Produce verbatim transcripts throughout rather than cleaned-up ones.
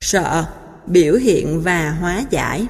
Sợ, biểu hiện và hóa giải.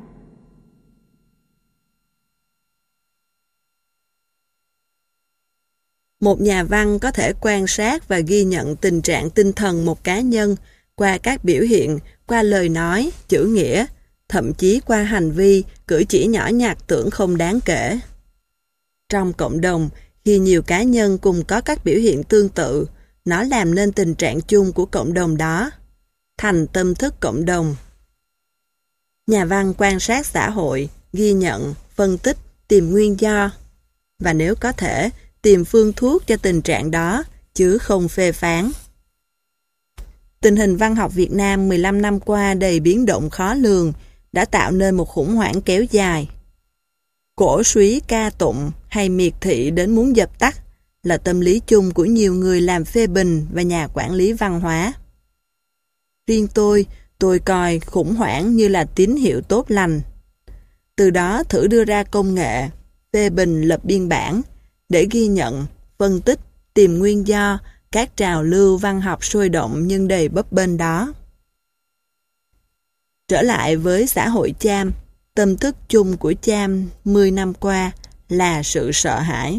Một nhà văn có thể quan sát và ghi nhận tình trạng tinh thần một cá nhân qua các biểu hiện, qua lời nói, chữ nghĩa, thậm chí qua hành vi, cử chỉ nhỏ nhặt tưởng không đáng kể. Trong cộng đồng, khi nhiều cá nhân cùng có các biểu hiện tương tự, nó làm nên tình trạng chung của cộng đồng đó, thành tâm thức cộng đồng. Nhà văn quan sát xã hội, ghi nhận, phân tích, tìm nguyên do, và nếu có thể, tìm phương thuốc cho tình trạng đó, chứ không phê phán. Tình hình văn học Việt Nam mười lăm năm qua đầy biến động khó lường, đã tạo nên một khủng hoảng kéo dài. Cổ suý ca tụng hay miệt thị đến muốn dập tắt là tâm lý chung của nhiều người làm phê bình và nhà quản lý văn hóa. Riêng tôi, tôi coi khủng hoảng như là tín hiệu tốt lành. Từ đó thử đưa ra công nghệ, phê bình lập biên bản, để ghi nhận, phân tích, tìm nguyên do các trào lưu văn học sôi động nhưng đầy bấp bênh đó. Trở lại với xã hội Cham, tâm thức chung của Cham mười năm qua là sự sợ hãi.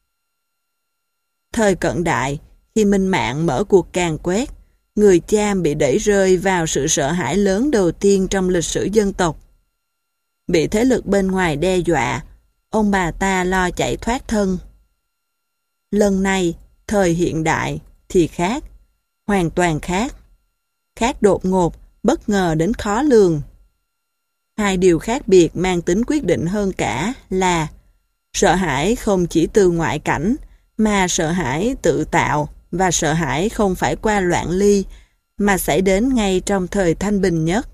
Thời cận đại, khi Minh Mạng mở cuộc càn quét, người Cham bị đẩy rơi vào sự sợ hãi lớn đầu tiên trong lịch sử dân tộc. Bị thế lực bên ngoài đe dọa, ông bà ta lo chạy thoát thân. Lần này, thời hiện đại thì khác, hoàn toàn khác. Khác đột ngột, bất ngờ đến khó lường. Hai điều khác biệt mang tính quyết định hơn cả là sợ hãi không chỉ từ ngoại cảnh, mà sợ hãi tự tạo và sợ hãi không phải qua loạn ly, mà xảy đến ngay trong thời thanh bình nhất.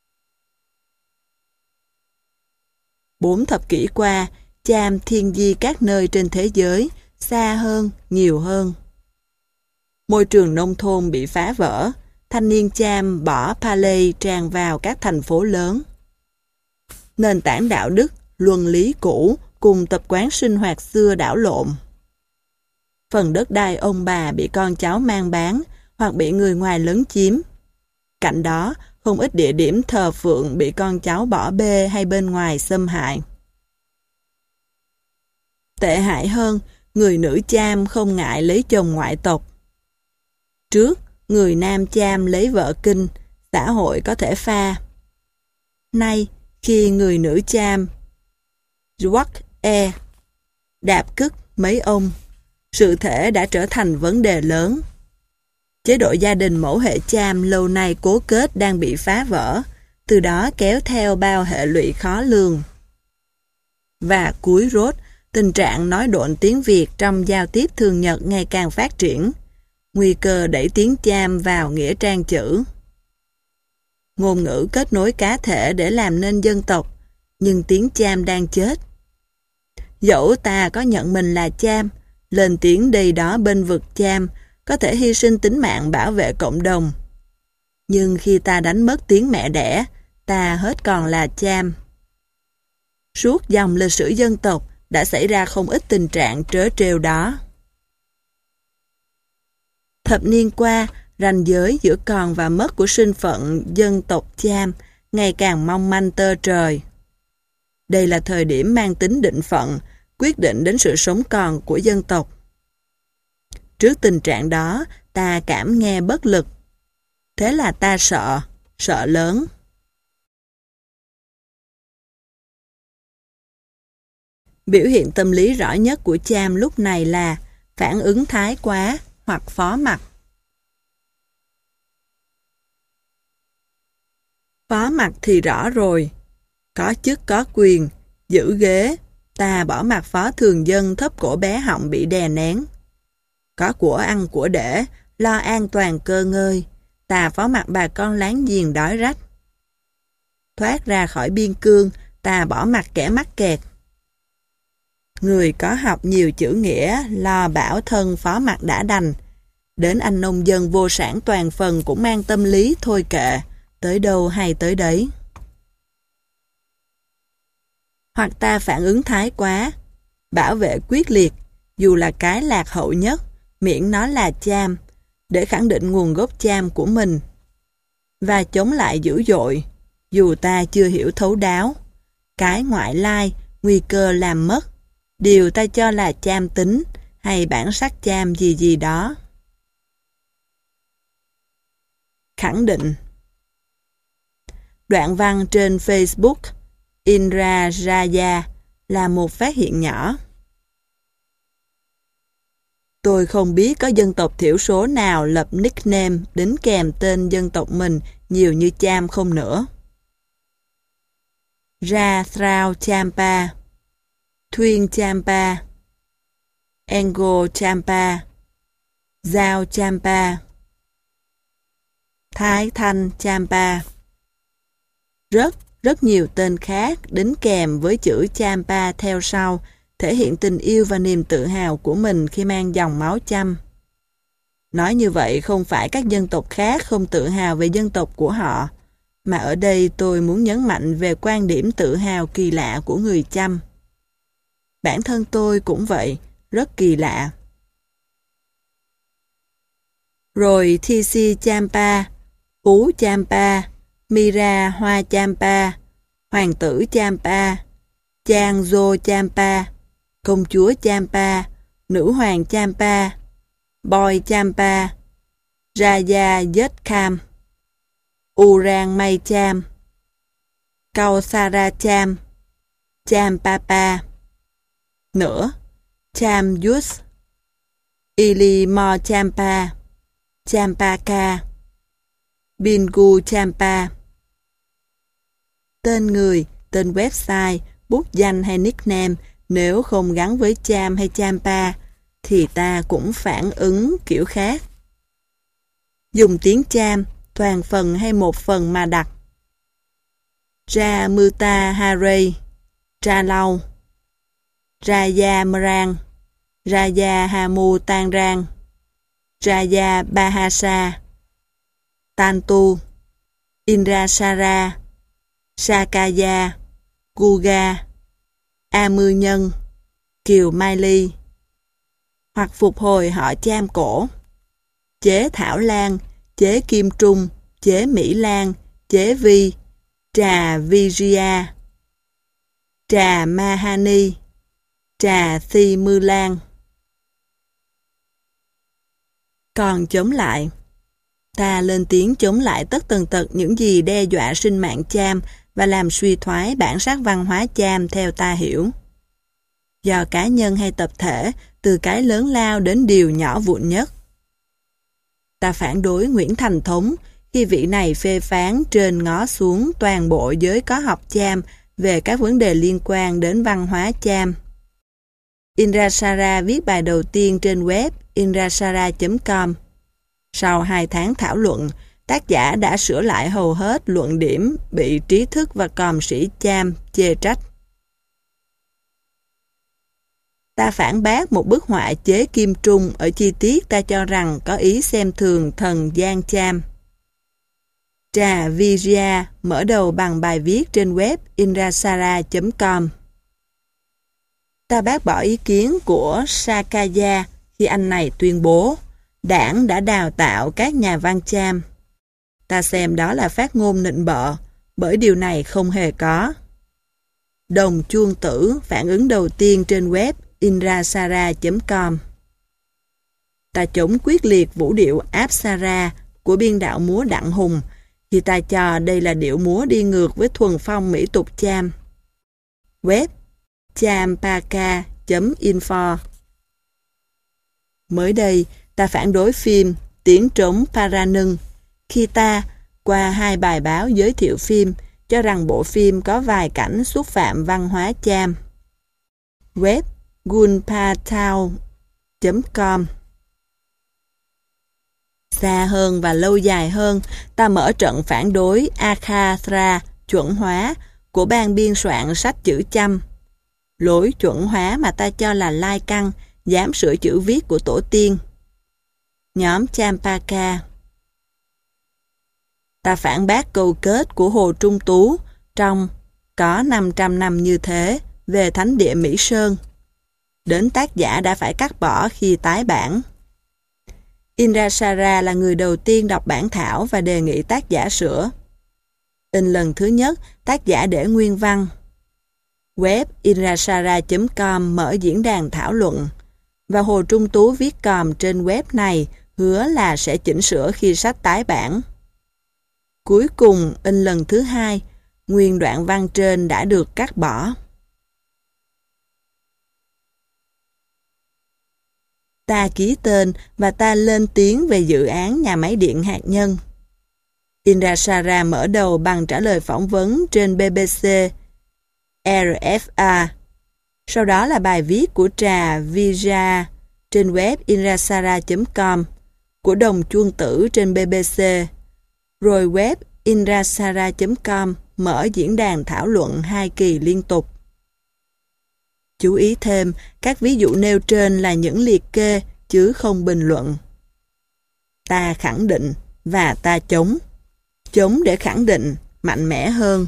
Bốn thập kỷ qua, Cham thiên di các nơi trên thế giới, xa hơn, nhiều hơn. Môi trường nông thôn bị phá vỡ, thanh niên Cham bỏ Palais tràn vào các thành phố lớn. Nền tảng đạo đức, luân lý cũ cùng tập quán sinh hoạt xưa đảo lộn. Phần đất đai ông bà bị con cháu mang bán hoặc bị người ngoài lấn chiếm. Cạnh đó, không ít địa điểm thờ phượng bị con cháu bỏ bê hay bên ngoài xâm hại. Tệ hại hơn, người nữ Cham không ngại lấy chồng ngoại tộc. Trước, người nam Cham lấy vợ Kinh, xã hội có thể pha. Nay, khi người nữ Cham Quắc e đạp cức mấy ông, sự thể đã trở thành vấn đề lớn. Chế độ gia đình mẫu hệ Cham lâu nay cố kết đang bị phá vỡ, từ đó kéo theo bao hệ lụy khó lường. Và cuối rốt, tình trạng nói độn tiếng Việt trong giao tiếp thường nhật ngày càng phát triển, nguy cơ đẩy tiếng Cham vào nghĩa trang chữ. Ngôn ngữ kết nối cá thể để làm nên dân tộc, nhưng tiếng Cham đang chết. Dẫu ta có nhận mình là Cham, lên tiếng đây đó bên vực Cham, có thể hy sinh tính mạng bảo vệ cộng đồng. Nhưng khi ta đánh mất tiếng mẹ đẻ, ta hết còn là Cham. Suốt dòng lịch sử dân tộc đã xảy ra không ít tình trạng trớ trêu đó. Thập niên qua, ranh giới giữa còn và mất của sinh phận dân tộc Cham ngày càng mong manh tơ trời. Đây là thời điểm mang tính định phận, quyết định đến sự sống còn của dân tộc. Trước tình trạng đó, ta cảm nghe bất lực. Thế là ta sợ, sợ lớn. Biểu hiện tâm lý rõ nhất của Cham lúc này là phản ứng thái quá hoặc phó mặc. Phó mặc thì rõ rồi. Có chức có quyền, giữ ghế, ta bỏ mặt phó thường dân thấp cổ bé họng bị đè nén. Có của ăn của để, lo an toàn cơ ngơi, ta phó mặc bà con láng giềng đói rách. Thoát ra khỏi biên cương, ta bỏ mặt kẻ mắc kẹt. Người có học nhiều chữ nghĩa, lo bảo thân phó mặc đã đành. Đến anh nông dân vô sản toàn phần cũng mang tâm lý thôi kệ, tới đâu hay tới đấy. Hoặc ta phản ứng thái quá, bảo vệ quyết liệt, dù là cái lạc hậu nhất, miễn nó là Cham, để khẳng định nguồn gốc Cham của mình. và chống lại dữ dội, dù ta chưa hiểu thấu đáo. Cái ngoại lai, nguy cơ làm mất, điều ta cho là cham tính hay bản sắc cham gì gì đó. Khẳng định. Đoạn văn trên Facebook Indra Jaya là một phát hiện nhỏ. Tôi không biết có dân tộc thiểu số nào lập nickname đính kèm tên dân tộc mình nhiều như Cham không nữa. Ra Thrao Champa, Thuyên Champa, Engo Champa, Giao Champa, Thái Thanh Champa. Rất, rất nhiều tên khác đính kèm với chữ Champa theo sau, thể hiện tình yêu và niềm tự hào của mình khi mang dòng máu Chăm. Nói như vậy không phải các dân tộc khác không tự hào về dân tộc của họ, mà ở đây tôi muốn nhấn mạnh về quan điểm tự hào kỳ lạ của người Chăm. Bản thân tôi cũng vậy, rất kỳ lạ. Rồi Thi Si Champa, Phú Champa, Mira Hoa Champa, Hoàng tử Champa, Chang Dô Champa, Công chúa Champa, Nữ hoàng Champa, Boy Champa, Raja Yetkam, Urang May Cham, Kausara Cham, Champapa. Nữa, Cham Yus, Ili Mo Champa, Champaka, Bingu Champa. Tên người, tên website, bút danh hay nickname nếu không gắn với Cham hay Champa thì ta cũng phản ứng kiểu khác. Dùng tiếng Cham, toàn phần hay một phần mà đặt. Ra Muta Hare, Ra Lau, Raja Mrang, Raja Hamu Tanrang, Raja Bahasa, Tantu, Indrasara, Sakaya, Guga, A Mư Nhân, Kiều Mai Ly. Hoặc phục hồi họ Cham cổ. Chế Thảo Lan, chế Kim Trung, chế Mỹ Lan, chế Vi, trà Vijaya, trà Mahani, trà Thi Mư Lan. Còn chống lại. Ta lên tiếng chống lại tất tần tật những gì đe dọa sinh mạng Cham và làm suy thoái bản sắc văn hóa Cham theo ta hiểu. Do cá nhân hay tập thể, từ cái lớn lao đến điều nhỏ vụn nhất. Ta phản đối Nguyễn Thành Thống khi vị này phê phán trên ngó xuống toàn bộ giới có học Cham về các vấn đề liên quan đến văn hóa Cham. Indrasara viết bài đầu tiên trên web indrasara chấm com. Sau hai tháng thảo luận, tác giả đã sửa lại hầu hết luận điểm bị trí thức và còm sĩ Cham chê trách. Ta phản bác một bức họa chế Kim Trung ở chi tiết ta cho rằng có ý xem thường thần Giang Cham. Trà Vijaya mở đầu bằng bài viết trên web indrasara chấm com. Ta bác bỏ ý kiến của Sakaya khi anh này tuyên bố đảng đã đào tạo các nhà văn Cham. Ta xem đó là phát ngôn nịnh bợ, bởi điều này không hề có. Đồng Chuông Tử phản ứng đầu tiên trên web indrasara chấm com. Ta chống quyết liệt vũ điệu Apsara của biên đạo múa Đặng Hùng khi ta cho đây là điệu múa đi ngược với thuần phong mỹ tục Cham. Web champaka chấm info. Mới đây, ta phản đối phim Tiếng trống Paranưng khi ta, qua hai bài báo giới thiệu phim, cho rằng bộ phim có vài cảnh xúc phạm văn hóa Cham. Web gunpatao chấm com. Xa hơn và lâu dài hơn, ta mở trận phản đối Akhathra chuẩn hóa của ban biên soạn sách chữ Chăm. Lối chuẩn hóa mà ta cho là lai căng, dám sửa chữ viết của tổ tiên. Nhóm Champaka. Ta phản bác câu kết của Hồ Trung Tú trong Có năm trăm năm như thế về thánh địa Mỹ Sơn. Đến tác giả đã phải cắt bỏ khi tái bản. Indrasara là người đầu tiên đọc bản thảo và đề nghị tác giả sửa. In lần thứ nhất, tác giả để nguyên văn. Web indrasara chấm com mở diễn đàn thảo luận, và Hồ Trung Tú viết còm trên web này hứa là sẽ chỉnh sửa khi sách tái bản. Cuối cùng, in lần thứ hai, nguyên đoạn văn trên đã được cắt bỏ. Ta ký tên và ta lên tiếng về dự án nhà máy điện hạt nhân. Indrasara mở đầu bằng trả lời phỏng vấn trên bê bê xê, rờ ép a. Sau đó là bài viết của Trà Vijaya trên web indrasara chấm com, của Đồng Chuông Tử trên bê bê xê, rồi web indrasara chấm com mở diễn đàn thảo luận hai kỳ liên tục. Chú ý thêm, các ví dụ nêu trên là những liệt kê chứ không bình luận. Ta khẳng định và ta chống. Chống để khẳng định, mạnh mẽ hơn.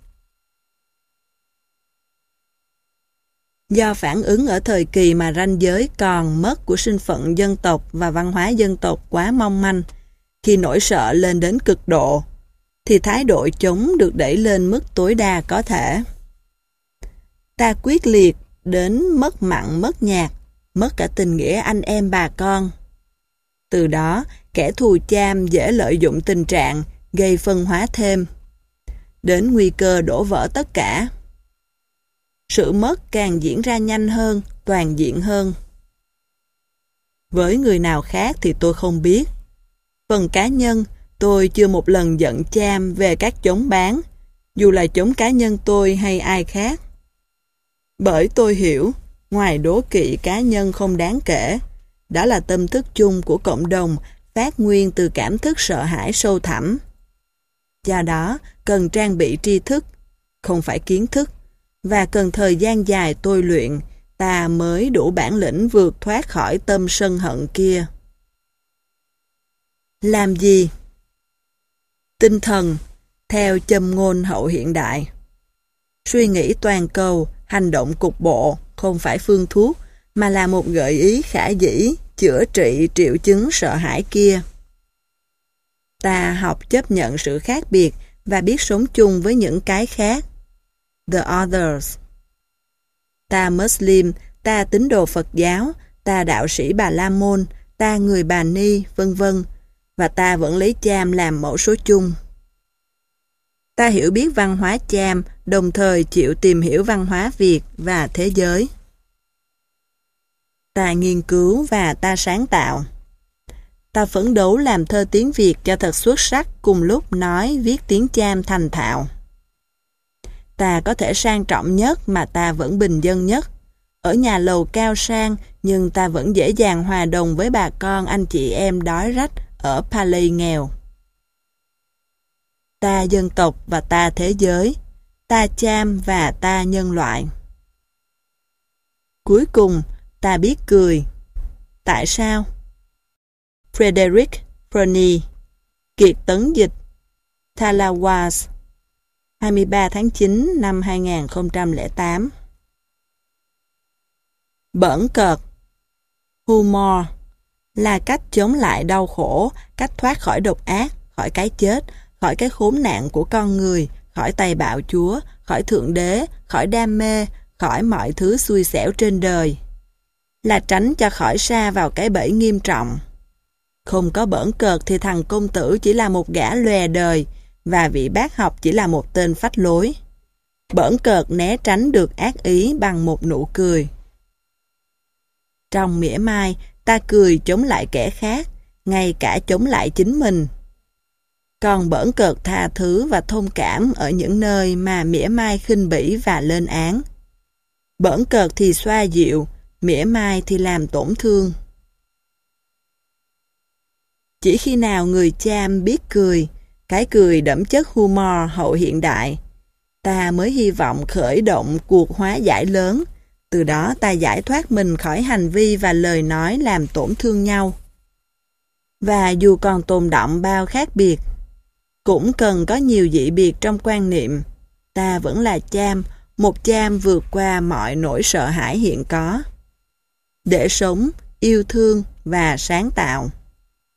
Do phản ứng ở thời kỳ mà ranh giới còn mất của身phận dân tộc và văn hóa dân tộc quá mong manh, khi nỗi sợ lên đến cực độ, thì thái độ chống được đẩy lên mức tối đa có thể. Ta quyết liệt đến mất mặn mất nhạt, mất cả tình nghĩa anh em bà con. Từ đó, kẻ thù cham dễ lợi dụng tình trạng, gây phân hóa thêm, đến nguy cơ đổ vỡ tất cả. Sự mất càng diễn ra nhanh hơn, toàn diện hơn. Với người nào khác thì tôi không biết. Phần cá nhân, tôi chưa một lần giận cham về các chống bán, dù là chống cá nhân tôi hay ai khác. Bởi tôi hiểu, ngoài đố kỵ cá nhân không đáng kể, đó là tâm thức chung của cộng đồng phát nguyên từ cảm thức sợ hãi sâu thẳm. Do đó, cần trang bị tri thức, không phải kiến thức, và cần thời gian dài tôi luyện, ta mới đủ bản lĩnh vượt thoát khỏi tâm sân hận kia. Làm gì? Tinh thần, theo châm ngôn hậu hiện đại. Suy nghĩ toàn cầu, hành động cục bộ, không phải phương thuốc, mà là một gợi ý khả dĩ, chữa trị triệu chứng sợ hãi kia. Ta học chấp nhận sự khác biệt và biết sống chung với những cái khác. The others. Ta Muslim, ta tín đồ Phật giáo, ta đạo sĩ Bà La Môn, ta người Bà Ni, vân vân, và ta vẫn lấy Cham làm mẫu số chung. Ta hiểu biết văn hóa Cham, đồng thời chịu tìm hiểu văn hóa Việt và thế giới. Ta nghiên cứu và ta sáng tạo. Ta phấn đấu làm thơ tiếng Việt cho thật xuất sắc, cùng lúc nói viết tiếng Cham thành thạo. Ta có thể sang trọng nhất mà ta vẫn bình dân nhất. Ở nhà lầu cao sang nhưng ta vẫn dễ dàng hòa đồng với bà con anh chị em đói rách ở Pali nghèo. Ta dân tộc và ta thế giới. Ta Cham và ta nhân loại. Cuối cùng, ta biết cười. Tại sao? Frederick Fernie, Kiệt Tấn Dịch, Talawas, hai mươi ba tháng chín năm hai nghìn không trăm lẻ tám. Bỡn cợt, humor, là cách chống lại đau khổ, cách thoát khỏi độc ác, khỏi cái chết, khỏi cái khốn nạn của con người, khỏi tay bạo chúa, khỏi thượng đế, khỏi đam mê, khỏi mọi thứ xui xẻo trên đời. Là tránh cho khỏi sa vào cái bẫy nghiêm trọng. Không có bỡn cợt thì thằng công tử chỉ là một gã lòe đời, và vị bác học chỉ là một tên phách lối. Bỡn cợt né tránh được ác ý bằng một nụ cười. Trong mỉa mai, ta cười chống lại kẻ khác, ngay cả chống lại chính mình. Còn bỡn cợt tha thứ và thông cảm ở những nơi mà mỉa mai khinh bỉ và lên án. Bỡn cợt thì xoa dịu, mỉa mai thì làm tổn thương. Chỉ khi nào người Cham biết cười, cái cười đẫm chất humor hậu hiện đại, ta mới hy vọng khởi động cuộc hóa giải lớn, từ đó ta giải thoát mình khỏi hành vi và lời nói làm tổn thương nhau. Và dù còn tồn đọng bao khác biệt, cũng cần có nhiều dị biệt trong quan niệm, ta vẫn là Cham, một Cham vượt qua mọi nỗi sợ hãi hiện có, để sống, yêu thương và sáng tạo.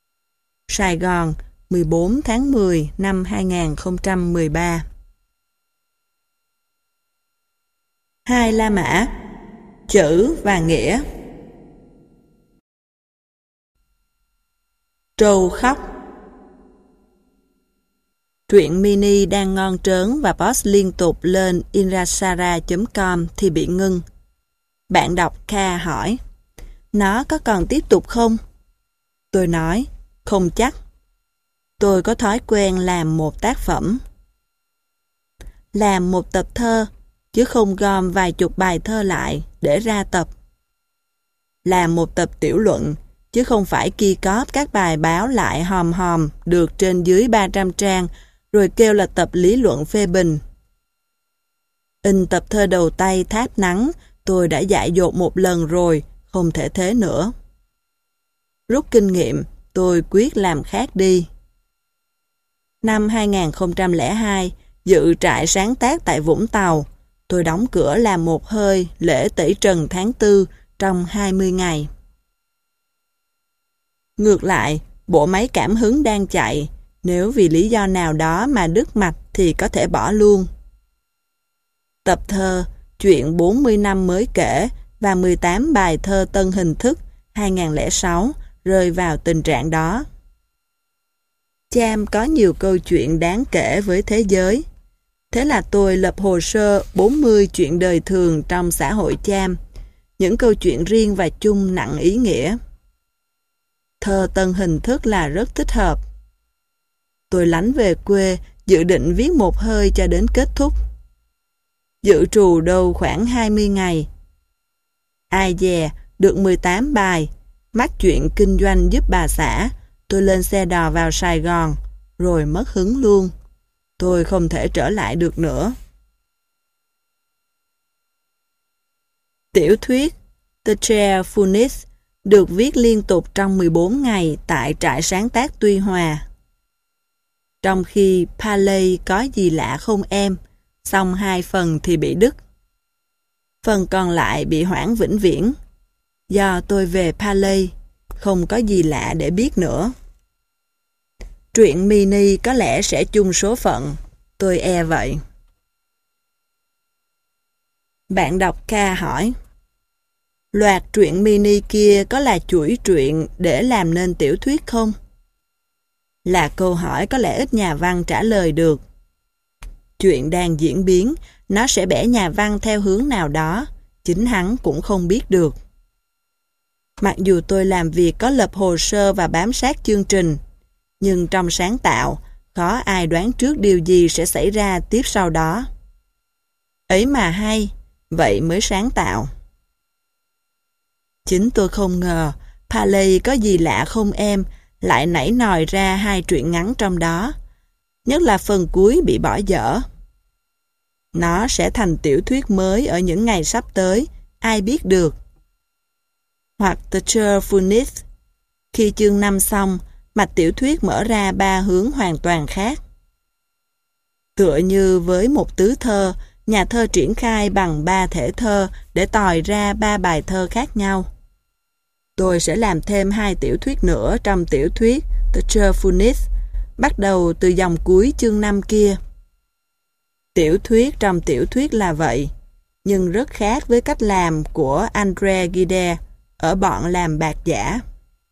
Sài Gòn, mười bốn tháng mười năm hai nghìn không trăm mười ba. Hai La Mã, chữ và nghĩa. Trâu khóc. Truyện mini đang ngon trớn và post liên tục lên inrasara chấm com thì bị ngưng. Bạn đọc K hỏi, nó có còn tiếp tục không? Tôi nói, không chắc. Tôi có thói quen làm một tác phẩm. Làm một tập thơ, chứ không gom vài chục bài thơ lại để ra tập. Làm một tập tiểu luận, chứ không phải ki cóp các bài báo lại hòm hòm được trên dưới ba trăm trang rồi kêu là tập lý luận phê bình. In tập thơ đầu tay Tháp Nắng, tôi đã dại dột một lần rồi, không thể thế nữa. Rút kinh nghiệm, tôi quyết làm khác đi. Năm hai nghìn không trăm lẻ hai, dự trại sáng tác tại Vũng Tàu, tôi đóng cửa làm một hơi lễ tẩy trần tháng tư trong hai mươi ngày. Ngược lại, bộ máy cảm hứng đang chạy, nếu vì lý do nào đó mà đứt mạch thì có thể bỏ luôn. Tập thơ, chuyện bốn mươi năm mới kể và mười tám bài thơ tân hình thức hai nghìn không trăm lẻ sáu rơi vào tình trạng đó. Cham có nhiều câu chuyện đáng kể với thế giới. Thế là tôi lập hồ sơ bốn mươi chuyện đời thường trong xã hội Cham, những câu chuyện riêng và chung nặng ý nghĩa. Thơ tân hình thức là rất thích hợp. Tôi lánh về quê, dự định viết một hơi cho đến kết thúc. Dự trù đâu khoảng hai mươi ngày. Ai dè, được mười tám bài, mắc chuyện kinh doanh giúp bà xã, tôi lên xe đò vào Sài Gòn, rồi mất hứng luôn. Tôi không thể trở lại được nữa. Tiểu thuyết The Cheerfulness được viết liên tục trong mười bốn ngày tại trại sáng tác Tuy Hòa. Trong khi Paley có gì lạ không em, xong hai phần thì bị đứt. Phần còn lại bị hoãn vĩnh viễn. Do tôi về Paley, không có gì lạ để biết nữa. Truyện mini có lẽ sẽ chung số phận, tôi e vậy. Bạn đọc K hỏi, loạt truyện mini kia có là chuỗi truyện để làm nên tiểu thuyết không? Là câu hỏi có lẽ ít nhà văn trả lời được. Chuyện đang diễn biến, nó sẽ bẻ nhà văn theo hướng nào đó, chính hắn cũng không biết được. Mặc dù tôi làm việc có lập hồ sơ và bám sát chương trình, nhưng trong sáng tạo, khó ai đoán trước điều gì sẽ xảy ra tiếp sau đó. Ấy mà hay, vậy mới sáng tạo. Chính tôi không ngờ, Paley có gì lạ không em, lại nảy nòi ra hai truyện ngắn trong đó, nhất là phần cuối bị bỏ dở. Nó sẽ thành tiểu thuyết mới ở những ngày sắp tới, ai biết được. Hoặc The Cheerfulness, khi chương năm xong, mạch tiểu thuyết mở ra ba hướng hoàn toàn khác. Tựa như với một tứ thơ, nhà thơ triển khai bằng ba thể thơ để tòi ra ba bài thơ khác nhau. Tôi sẽ làm thêm hai tiểu thuyết nữa trong tiểu thuyết The Cheerfulness, bắt đầu từ dòng cuối chương năm kia. Tiểu thuyết trong tiểu thuyết là vậy, nhưng rất khác với cách làm của André Gide ở bọn làm bạc giả.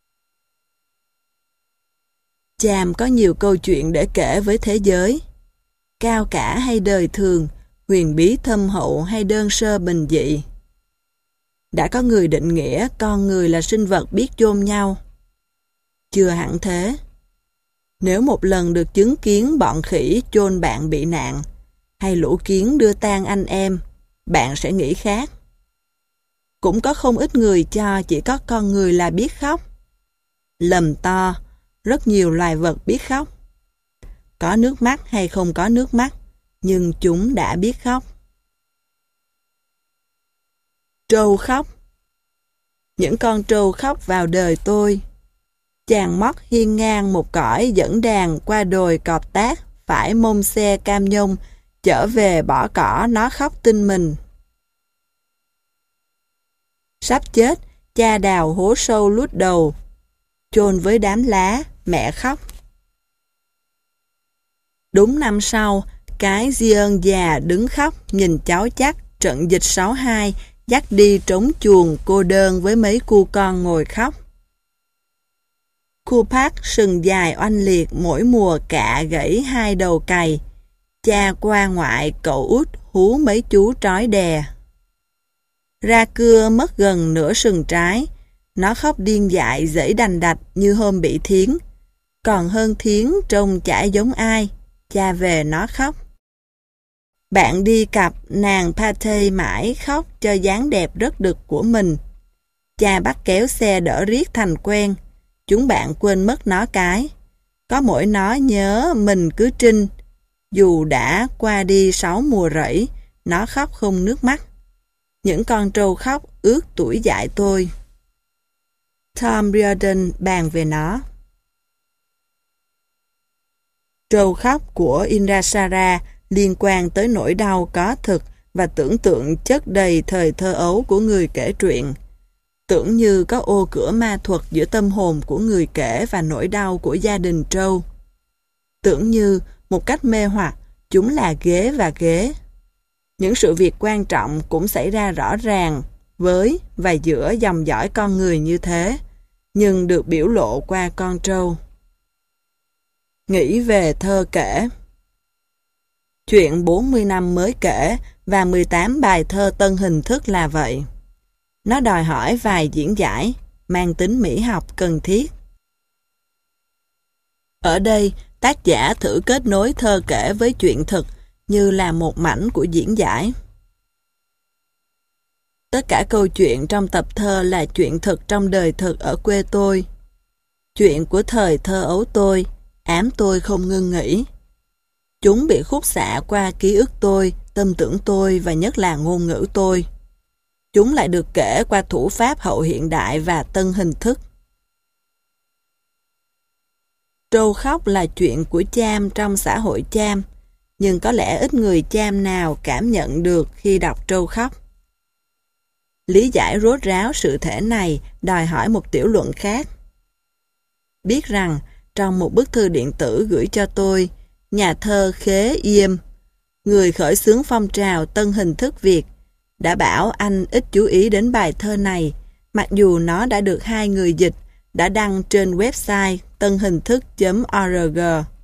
Cham có nhiều câu chuyện để kể với thế giới. Cao cả hay đời thường, huyền bí thâm hậu hay đơn sơ bình dị. Đã có người định nghĩa con người là sinh vật biết chôn nhau. Chưa hẳn thế. Nếu một lần được chứng kiến bọn khỉ chôn bạn bị nạn, hay lũ kiến đưa tang anh em, bạn sẽ nghĩ khác. Cũng có không ít người cho chỉ có con người là biết khóc. Lầm to, rất nhiều loài vật biết khóc. Có nước mắt hay không có nước mắt, nhưng chúng đã biết khóc. Trâu khóc. Những con trâu khóc vào đời tôi. Chàng mót hiên ngang một cõi dẫn đàn qua đồi cọp tác, phải mông xe cam nhông, trở về bỏ cỏ nó khóc tinh mình. Sắp chết, cha đào hố sâu lút đầu. chôn với đám lá, mẹ khóc. Đúng năm sau, cái Zion già đứng khóc nhìn cháu chắc trận dịch sáu hai dắt đi trống chuồng cô đơn với mấy cu con ngồi khóc. Khu Park sừng dài oanh liệt mỗi mùa cạ gãy hai đầu cày. Cha qua ngoại cậu út hú mấy chú trói đè. Ra cưa mất gần nửa sừng trái. Nó khóc điên dại dãy đành đạch như hôm bị thiến. Còn hơn thiến trông chả giống ai. Cha về nó khóc. Bạn đi cặp nàng Patey mãi khóc cho dáng đẹp rất đực của mình. Cha bắt kéo xe đỡ riết thành quen. Chúng bạn quên mất nó cái. Có mỗi nó nhớ mình cứ trinh. Dù đã qua đi sáu mùa rẫy, nó khóc không nước mắt. Những con trâu khóc ướt tuổi dại tôi. Tom Riordan bàn về nó. Trâu khóc của Indrasara liên quan tới nỗi đau có thực và tưởng tượng chất đầy thời thơ ấu của người kể truyện. Tưởng như có ô cửa ma thuật giữa tâm hồn của người kể và nỗi đau của gia đình trâu. Tưởng như, một cách mê hoặc, chúng là ghế và ghế. Những sự việc quan trọng cũng xảy ra rõ ràng với và giữa dòng dõi con người như thế, nhưng được biểu lộ qua con trâu. Nghĩ về thơ kể. Chuyện bốn mươi năm mới kể và mười tám bài thơ tân hình thức là vậy. Nó đòi hỏi vài diễn giải, mang tính mỹ học cần thiết. Ở đây, tác giả thử kết nối thơ kể với chuyện thực như là một mảnh của diễn giải. Tất cả câu chuyện trong tập thơ là chuyện thực trong đời thực ở quê tôi. Chuyện của thời thơ ấu tôi, ám tôi không ngưng nghỉ. Chúng bị khúc xạ qua ký ức tôi, tâm tưởng tôi và nhất là ngôn ngữ tôi. Chúng lại được kể qua thủ pháp hậu hiện đại và tân hình thức. Trâu khóc là chuyện của cham trong xã hội cham, nhưng có lẽ ít người cham nào cảm nhận được khi đọc trâu khóc. Lý giải rốt ráo sự thể này đòi hỏi một tiểu luận khác. Biết rằng, trong một bức thư điện tử gửi cho tôi, nhà thơ Khế Yêm, người khởi xướng phong trào tân hình thức Việt, đã bảo anh ít chú ý đến bài thơ này, mặc dù nó đã được hai người dịch, đã đăng trên website tân hình thức chấm org.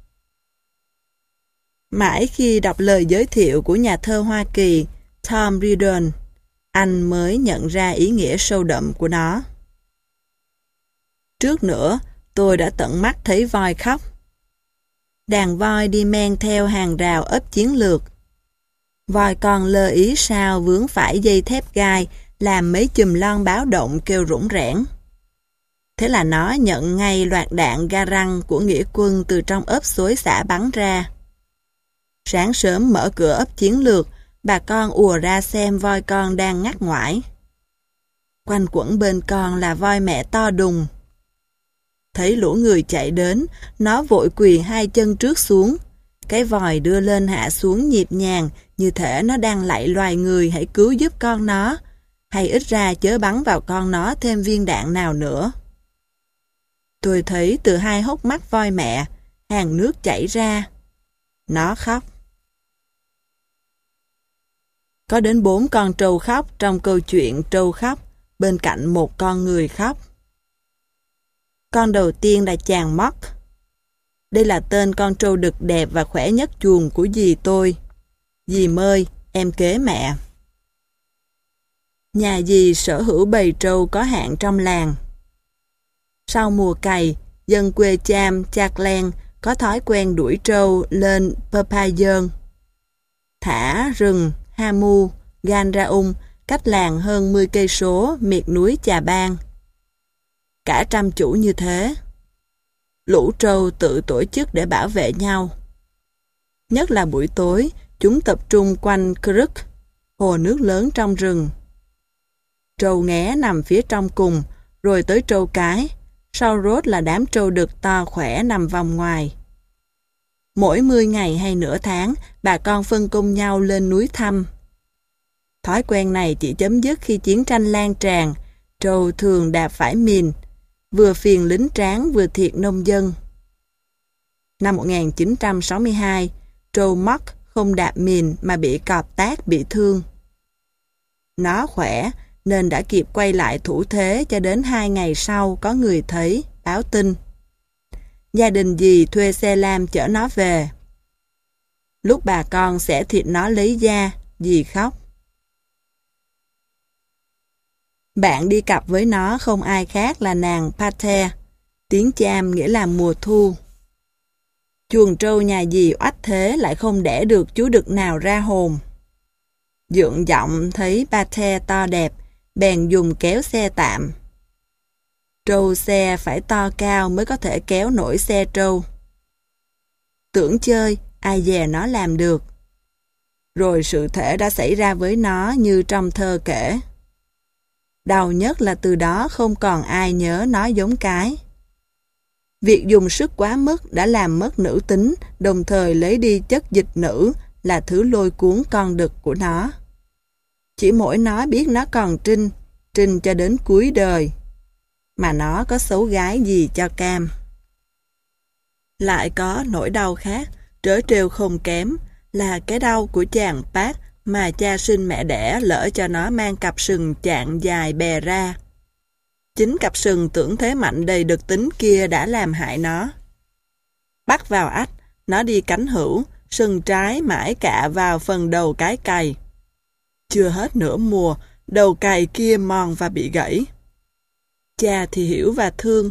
Mãi khi đọc lời giới thiệu của nhà thơ Hoa Kỳ Tom Riordan, anh mới nhận ra ý nghĩa sâu đậm của nó. Trước nữa, tôi đã tận mắt thấy voi khóc. Đàn voi đi men theo hàng rào ấp chiến lược. Voi con lơ ý sao vướng phải dây thép gai, làm mấy chùm lon báo động kêu rủng rẽn. Thế là nó nhận ngay loạt đạn ga răng của nghĩa quân từ trong ấp xối xả bắn ra. Sáng sớm mở cửa ấp chiến lược, bà con ùa ra xem voi con đang ngắt ngoải. Quanh quẩn bên con là voi mẹ to đùng. Thấy lũ người chạy đến, nó vội quỳ hai chân trước xuống. Cái vòi đưa lên hạ xuống nhịp nhàng, như thể nó đang lạy loài người hãy cứu giúp con nó, hay ít ra chớ bắn vào con nó thêm viên đạn nào nữa. Tôi thấy từ hai hốc mắt voi mẹ, hàng nước chảy ra. Nó khóc. Có đến bốn con trâu khóc trong câu chuyện trâu khóc, bên cạnh một con người khóc. Con đầu tiên là chàng Mock. Đây là tên con trâu đực đẹp và khỏe nhất chuồng của dì tôi. Dì Mơi, em kế mẹ. Nhà dì sở hữu bầy trâu có hạn trong làng. Sau mùa cày, dân quê Cham, Chaklen có thói quen đuổi trâu lên Papayon. Thả rừng, Hamu, Ganraung cách làng hơn mười cây số miệt núi Chà Bang. Cả trăm chủ như thế. Lũ trâu tự tổ chức để bảo vệ nhau. Nhất là buổi tối, chúng tập trung quanh Kruk, hồ nước lớn trong rừng. Trâu nghé nằm phía trong cùng, rồi tới trâu cái, sau rốt là đám trâu đực to khỏe nằm vòng ngoài. Mỗi mười ngày hay nửa tháng, bà con phân công nhau lên núi thăm. Thói quen này chỉ chấm dứt khi chiến tranh lan tràn, trâu thường đạp phải mìn. vừa phiền lính tráng vừa thiệt nông dân. Năm một nghìn chín trăm sáu mươi hai, Trâu Mark không đạp mìn mà bị cọp tát bị thương. Nó khỏe nên đã kịp quay lại thủ thế cho đến hai ngày sau có người thấy, báo tin. Gia đình dì thuê xe lam chở nó về. Lúc bà con xẻ thịt nó lấy da, dì khóc. Bạn đi cặp với nó không ai khác là nàng Pate, tiếng Cham nghĩa là mùa thu. Chuồng trâu nhà dì oách thế lại không đẻ được chú đực nào ra hồn. Dượng giọng thấy Pate to đẹp, bèn dùng kéo xe tạm. Trâu xe phải to cao mới có thể kéo nổi xe trâu. Tưởng chơi, ai dè nó làm được. Rồi sự thể đã xảy ra với nó như trong thơ kể. Đau nhất là từ đó không còn ai nhớ nó giống cái. Việc dùng sức quá mức đã làm mất nữ tính, đồng thời lấy đi chất dịch nữ là thứ lôi cuốn con đực của nó. Chỉ mỗi nó biết nó còn trinh, trinh cho đến cuối đời. Mà nó có xấu gái gì cho cam. Lại có nỗi đau khác, trớ trêu không kém, là cái đau của chàng Pát mà cha sinh mẹ đẻ lỡ cho nó mang cặp sừng chạng dài bè ra. Chính cặp sừng tưởng thế mạnh đầy đực tính kia đã làm hại nó. Bắt vào ách, nó đi cánh hữu, sừng trái mãi cạ vào phần đầu cái cày. Chưa hết nửa mùa, đầu cày kia mòn và bị gãy. Cha thì hiểu và thương.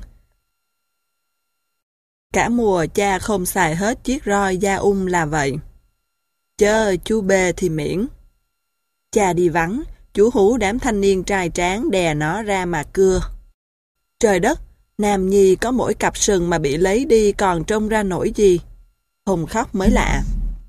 Cả mùa cha không xài hết chiếc roi da ung là vậy. Chớ chú bê thì miễn. Cha đi vắng, chú hú đám thanh niên trai tráng đè nó ra mà cưa. Trời đất, nam nhi có mỗi cặp sừng mà bị lấy đi còn trông ra nổi gì. Hùng khóc mới lạ.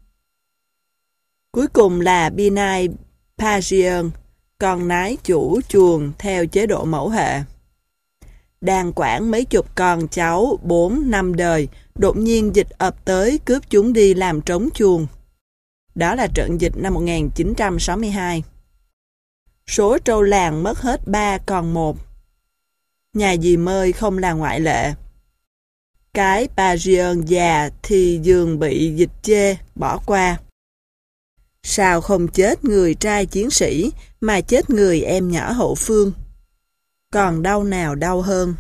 Cuối cùng là Binay Pagian, con nái chủ chuồng theo chế độ mẫu hệ. Đang quản mấy chục con cháu bốn năm đời, đột nhiên dịch ập tới cướp chúng đi làm trống chuồng. Đó là trận dịch năm một nghìn chín trăm sáu mươi hai. Số trâu làng mất hết ba còn một. Nhà dì Mơi không là ngoại lệ. Cái Pagian già thì dường bị dịch chê, bỏ qua. Sao không chết người trai chiến sĩ mà chết người em nhỏ hậu phương? Còn đau nào đau hơn?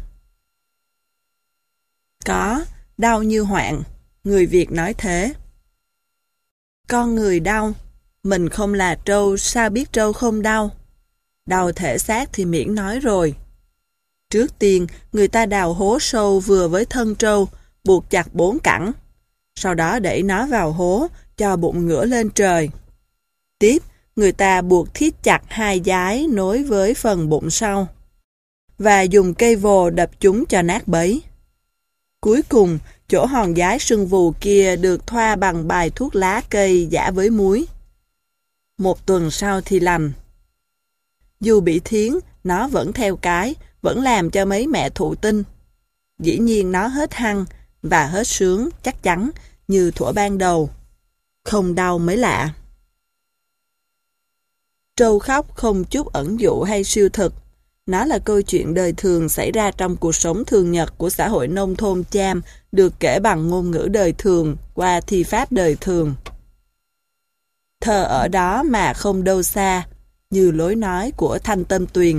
Có, đau như hoạn, người Việt nói thế. Con người đau, mình không là trâu, sao biết trâu không đau? Đau thể xác thì miễn nói rồi. Trước tiên, người ta đào hố sâu vừa với thân trâu, buộc chặt bốn cẳng. Sau đó đẩy nó vào hố, cho bụng ngửa lên trời. Tiếp, người ta buộc thít chặt hai dái nối với phần bụng sau. Và dùng cây vồ đập chúng cho nát bấy. Cuối cùng, chỗ hòn dái sưng vù kia được thoa bằng bài thuốc lá cây giả với muối. Một tuần sau thì lành. Dù bị thiến, nó vẫn theo cái, vẫn làm cho mấy mẹ thụ tinh. Dĩ nhiên nó hết hăng và hết sướng chắc chắn như thuở ban đầu. Không đau mới lạ. Trâu khóc không chút ẩn dụ hay siêu thực. Nó là câu chuyện đời thường xảy ra trong cuộc sống thường nhật của xã hội nông thôn Cham, được kể bằng ngôn ngữ đời thường qua thi pháp đời thường. Thờ ở đó mà không đâu xa, như lối nói của Thanh Tâm Tuyền.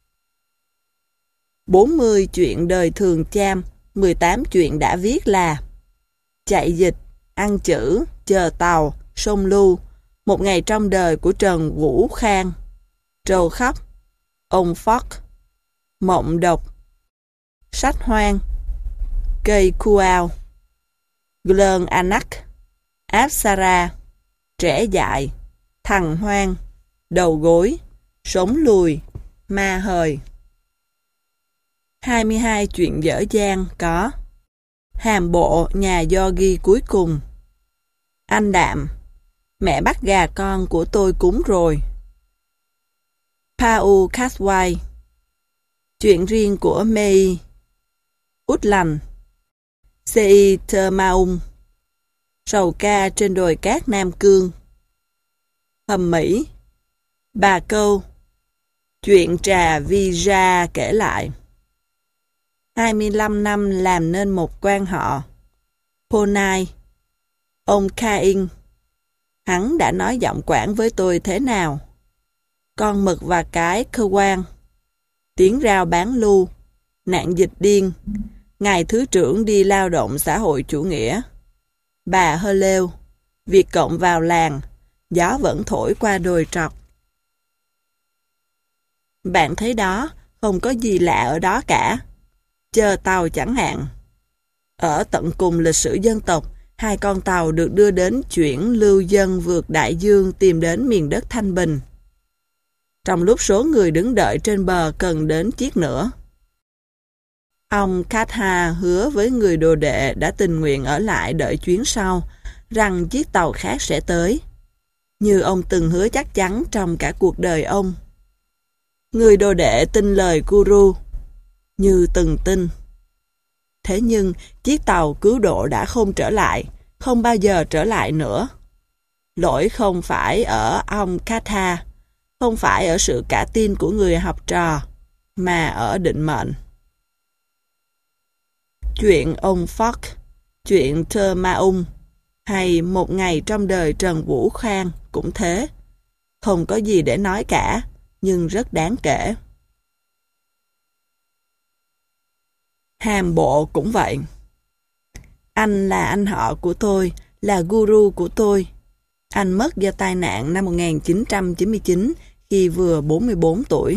bốn mươi chuyện đời thường Cham, mười tám chuyện đã viết là chạy dịch, ăn chữ, chờ tàu, sông lưu, một ngày trong đời của Trần Vũ Khang, trâu khóc, ông Phóc, mộng độc, sách hoang, cây kuao, glơn anak, apsara, trẻ dại, thằng hoang, đầu gối, sống lùi, ma hời. hai mươi hai chuyện dở dang có hàm bộ nhà yogi cuối cùng, anh đạm, mẹ bắt gà con của tôi cúng rồi, Pau Kaswai, chuyện riêng của Mei, út lành, Sei Tơ Maung, sầu ca trên đồi cát Nam Cương, hầm Mỹ, bà câu, chuyện trà Vija kể lại. hai mươi lăm năm làm nên một quan họ. Ponai, ông Cain, hắn đã nói giọng quản với tôi thế nào? Con mực và cái cơ quan, tiếng rao bán lưu, nạn dịch điên, ngài thứ trưởng đi lao động xã hội chủ nghĩa, bà hơ lêu, Việt Cộng vào làng, gió vẫn thổi qua đồi trọc. Bạn thấy đó, không có gì lạ ở đó cả. Chờ tàu chẳng hạn. Ở tận cùng lịch sử dân tộc, hai con tàu được đưa đến chuyển lưu dân vượt đại dương tìm đến miền đất thanh bình. Trong lúc số người đứng đợi trên bờ cần đến chiếc nữa. Ông Katha hứa với người đồ đệ đã tình nguyện ở lại đợi chuyến sau, rằng chiếc tàu khác sẽ tới, như ông từng hứa chắc chắn trong cả cuộc đời ông. Người đồ đệ tin lời Guru, như từng tin. Thế nhưng, chiếc tàu cứu độ đã không trở lại, không bao giờ trở lại nữa. Lỗi không phải ở ông Katha, không phải ở sự cả tin của người học trò, mà ở định mệnh. Chuyện ông Fox, chuyện Thơ Ma Ung, hay Một ngày trong đời Trần Vũ Khang cũng thế. Không có gì để nói cả, nhưng rất đáng kể. Hàm Bộ cũng vậy. Anh là anh họ của tôi, là guru của tôi. Anh mất do tai nạn năm một nghìn chín trăm chín mươi chín khi vừa bốn mươi bốn tuổi.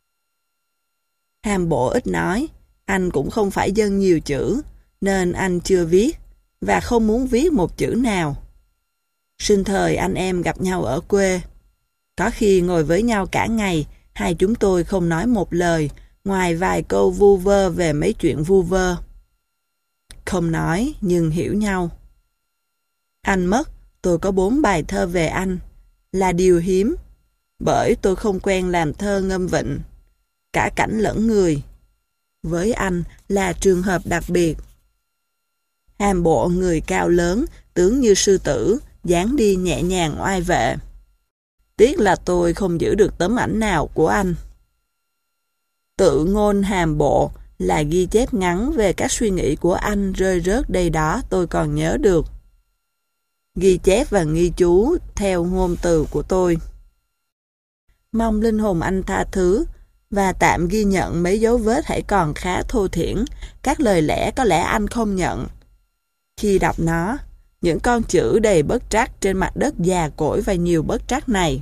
Hàm Bộ ít nói, anh cũng không phải dân nhiều chữ, nên anh chưa viết, và không muốn viết một chữ nào. Sinh thời anh em gặp nhau ở quê. Có khi ngồi với nhau cả ngày, hai chúng tôi không nói một lời, ngoài vài câu vu vơ về mấy chuyện vu vơ. Không nói, nhưng hiểu nhau. Anh mất, tôi có bốn bài thơ về anh, là điều hiếm, bởi tôi không quen làm thơ ngâm vịnh, cả cảnh lẫn người. Với anh là trường hợp đặc biệt. Hàm Bộ người cao lớn, tướng như sư tử, dáng đi nhẹ nhàng oai vệ. Tiếc là tôi không giữ được tấm ảnh nào của anh. Tự ngôn Hàm Bộ là ghi chép ngắn về các suy nghĩ của anh rơi rớt đây đó tôi còn nhớ được. Ghi chép và ghi chú theo ngôn từ của tôi. Mong linh hồn anh tha thứ và tạm ghi nhận mấy dấu vết hãy còn khá thô thiển, các lời lẽ có lẽ anh không nhận. Khi đọc nó, những con chữ đầy bất trắc trên mặt đất già cỗi và nhiều bất trắc này.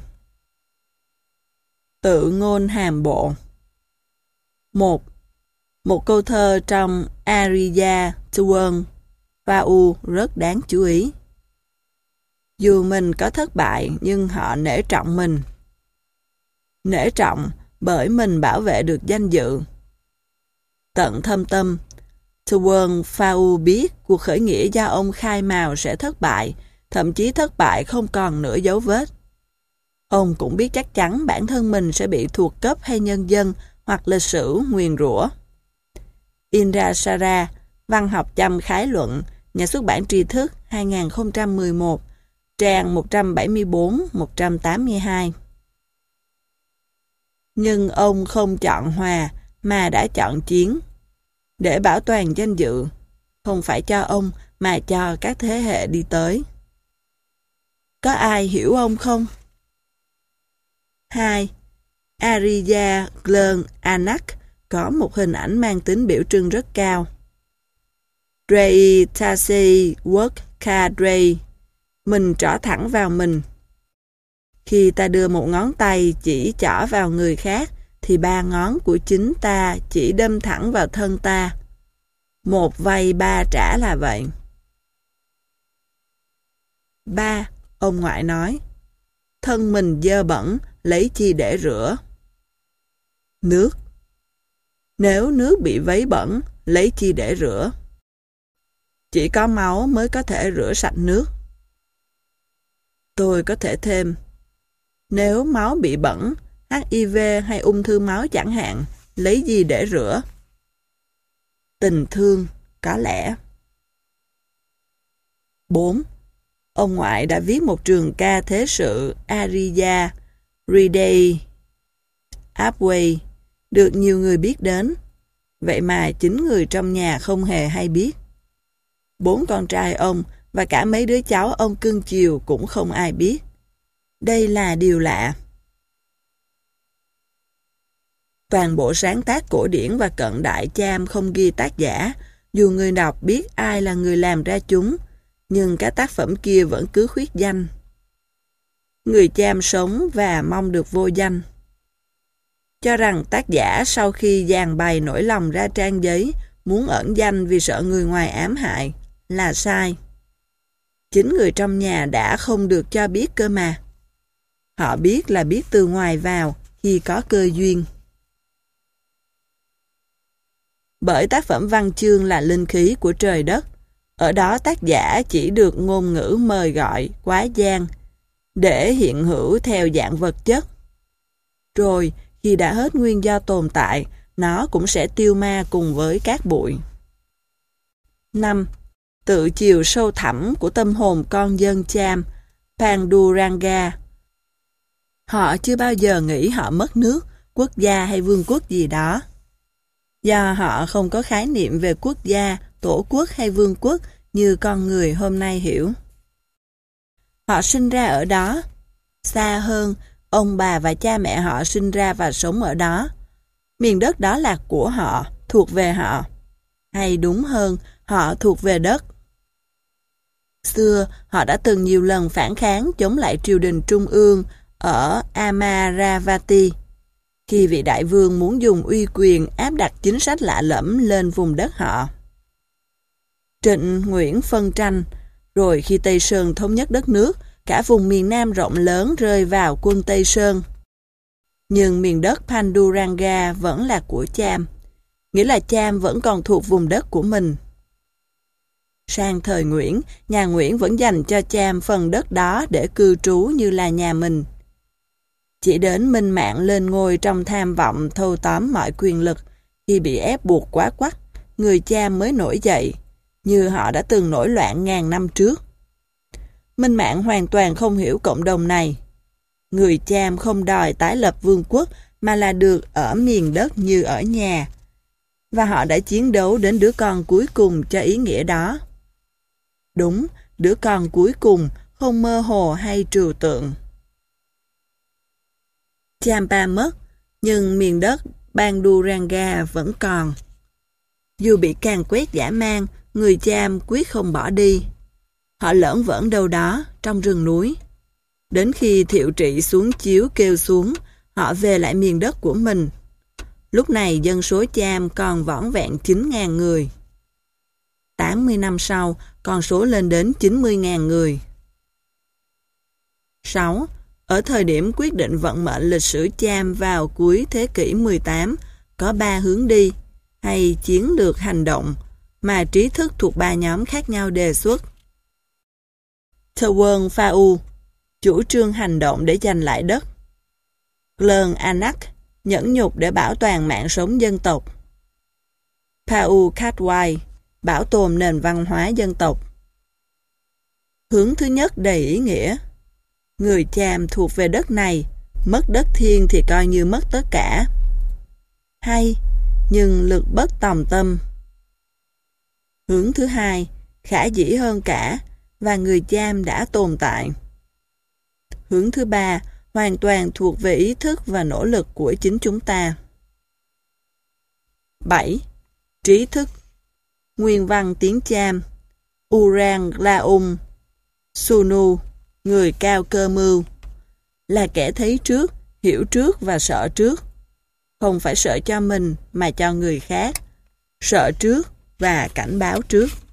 Tự ngôn Hàm Bộ. Một. Một câu thơ trong Ariya Tuwon Phao rất đáng chú ý. Dù mình có thất bại nhưng họ nể trọng mình. Nể trọng bởi mình bảo vệ được danh dự. Tận thâm tâm, Tuwon Phao biết cuộc khởi nghĩa do ông khai mào sẽ thất bại, thậm chí thất bại không còn nửa dấu vết. Ông cũng biết chắc chắn bản thân mình sẽ bị thuộc cấp hay nhân dân hoặc lịch sử nguyền rủa. Indra Sara, Văn học châm khái luận, Nhà xuất bản Tri thức hai nghìn không trăm mười một, trang một trăm bảy mươi bốn đến một trăm tám mươi hai. Nhưng ông không chọn hòa mà đã chọn chiến. Để bảo toàn danh dự, không phải cho ông mà cho các thế hệ đi tới. Có ai hiểu ông không? Hai. Ariya Glenn Anak có một hình ảnh mang tính biểu trưng rất cao. Rei Tasei Work Kadrei, mình trỏ thẳng vào mình. Khi ta đưa một ngón tay chỉ trỏ vào người khác, thì ba ngón của chính ta chỉ đâm thẳng vào thân ta. Một vay ba trả là vậy. Ba, ông ngoại nói, thân mình dơ bẩn, lấy chi để rửa? Nước. Nếu nước bị vấy bẩn, lấy chi để rửa? Chỉ có máu mới có thể rửa sạch nước. Tôi có thể thêm, nếu máu bị bẩn, hát i vê hay ung thư máu chẳng hạn, lấy gì để rửa? Tình thương, có lẽ. Bốn. Ông ngoại đã viết một trường ca thế sự Ariya Hriday Abway, được nhiều người biết đến. Vậy mà chính người trong nhà không hề hay biết. Bốn con trai ông và cả mấy đứa cháu ông cưng chiều cũng không ai biết. Đây là điều lạ. Toàn bộ sáng tác cổ điển và cận đại Cham không ghi tác giả, dù người đọc biết ai là người làm ra chúng, nhưng các tác phẩm kia vẫn cứ khuyết danh. Người Cham sống và mong được vô danh. Cho rằng tác giả sau khi dàn bày nỗi lòng ra trang giấy muốn ẩn danh vì sợ người ngoài ám hại là sai. Chính người trong nhà đã không được cho biết cơ mà. Họ biết là biết từ ngoài vào khi có cơ duyên. Bởi tác phẩm văn chương là linh khí của trời đất, ở đó tác giả chỉ được ngôn ngữ mời gọi, quá gian, để hiện hữu theo dạng vật chất. Rồi, khi đã hết nguyên do tồn tại, nó cũng sẽ tiêu ma cùng với cát bụi. năm. Tự chiều sâu thẳm của tâm hồn con dân Cham, Panduranga. Họ chưa bao giờ nghĩ họ mất nước, quốc gia hay vương quốc gì đó. Do họ không có khái niệm về quốc gia, tổ quốc hay vương quốc như con người hôm nay hiểu. Họ sinh ra ở đó. Xa hơn, ông bà và cha mẹ họ sinh ra và sống ở đó. Miền đất đó là của họ, thuộc về họ. Hay đúng hơn, họ thuộc về đất. Xưa, họ đã từng nhiều lần phản kháng chống lại triều đình trung ương ở Amaravati, khi vị đại vương muốn dùng uy quyền áp đặt chính sách lạ lẫm lên vùng đất họ. Trịnh Nguyễn phân tranh, rồi khi Tây Sơn thống nhất đất nước, cả vùng miền Nam rộng lớn rơi vào quân Tây Sơn. Nhưng miền đất Panduranga vẫn là của Cham, nghĩa là Cham vẫn còn thuộc vùng đất của mình. Sang thời Nguyễn, nhà Nguyễn vẫn dành cho Cham phần đất đó để cư trú như là nhà mình. Chỉ đến Minh Mạng lên ngôi trong tham vọng thâu tóm mọi quyền lực, khi bị ép buộc quá quắt, người Cham mới nổi dậy, như họ đã từng nổi loạn ngàn năm trước. Minh Mạng hoàn toàn không hiểu cộng đồng này. Người Cham không đòi tái lập vương quốc mà là được ở miền đất như ở nhà. Và họ đã chiến đấu đến đứa con cuối cùng cho ý nghĩa đó. Đúng, đứa con cuối cùng, không mơ hồ hay trừu tượng. Champa mất, nhưng miền đất Panduranga vẫn còn. Dù bị càn quét dã man, người Cham quyết không bỏ đi. Họ lởn vởn đâu đó, trong rừng núi. Đến khi Thiệu Trị xuống chiếu kêu xuống, họ về lại miền đất của mình. Lúc này dân số Cham còn vỏn vẹn chín nghìn người. tám mươi năm sau, con số lên đến chín mươi nghìn người. sáu. Ở thời điểm quyết định vận mệnh lịch sử Cham vào cuối thế kỷ mười tám, có ba hướng đi, hay chiến lược hành động, mà trí thức thuộc ba nhóm khác nhau đề xuất. Thewon Phao, chủ trương hành động để giành lại đất. Glern Anak, nhẫn nhục để bảo toàn mạng sống dân tộc. Phao Katwai, bảo tồn nền văn hóa dân tộc. Hướng thứ nhất đầy ý nghĩa. Người Cham thuộc về đất này, mất đất thiên thì coi như mất tất cả. Hay, nhưng lực bất tòng tâm. Hướng thứ hai, khả dĩ hơn cả, và người Cham đã tồn tại. Hướng thứ ba, hoàn toàn thuộc về ý thức và nỗ lực của chính chúng ta. bảy. Trí thức. Nguyên văn tiếng Cham. Urang Laum Sunu, người cao cơ mưu, là kẻ thấy trước, hiểu trước và sợ trước. Không phải sợ cho mình mà cho người khác. Sợ trước và cảnh báo trước.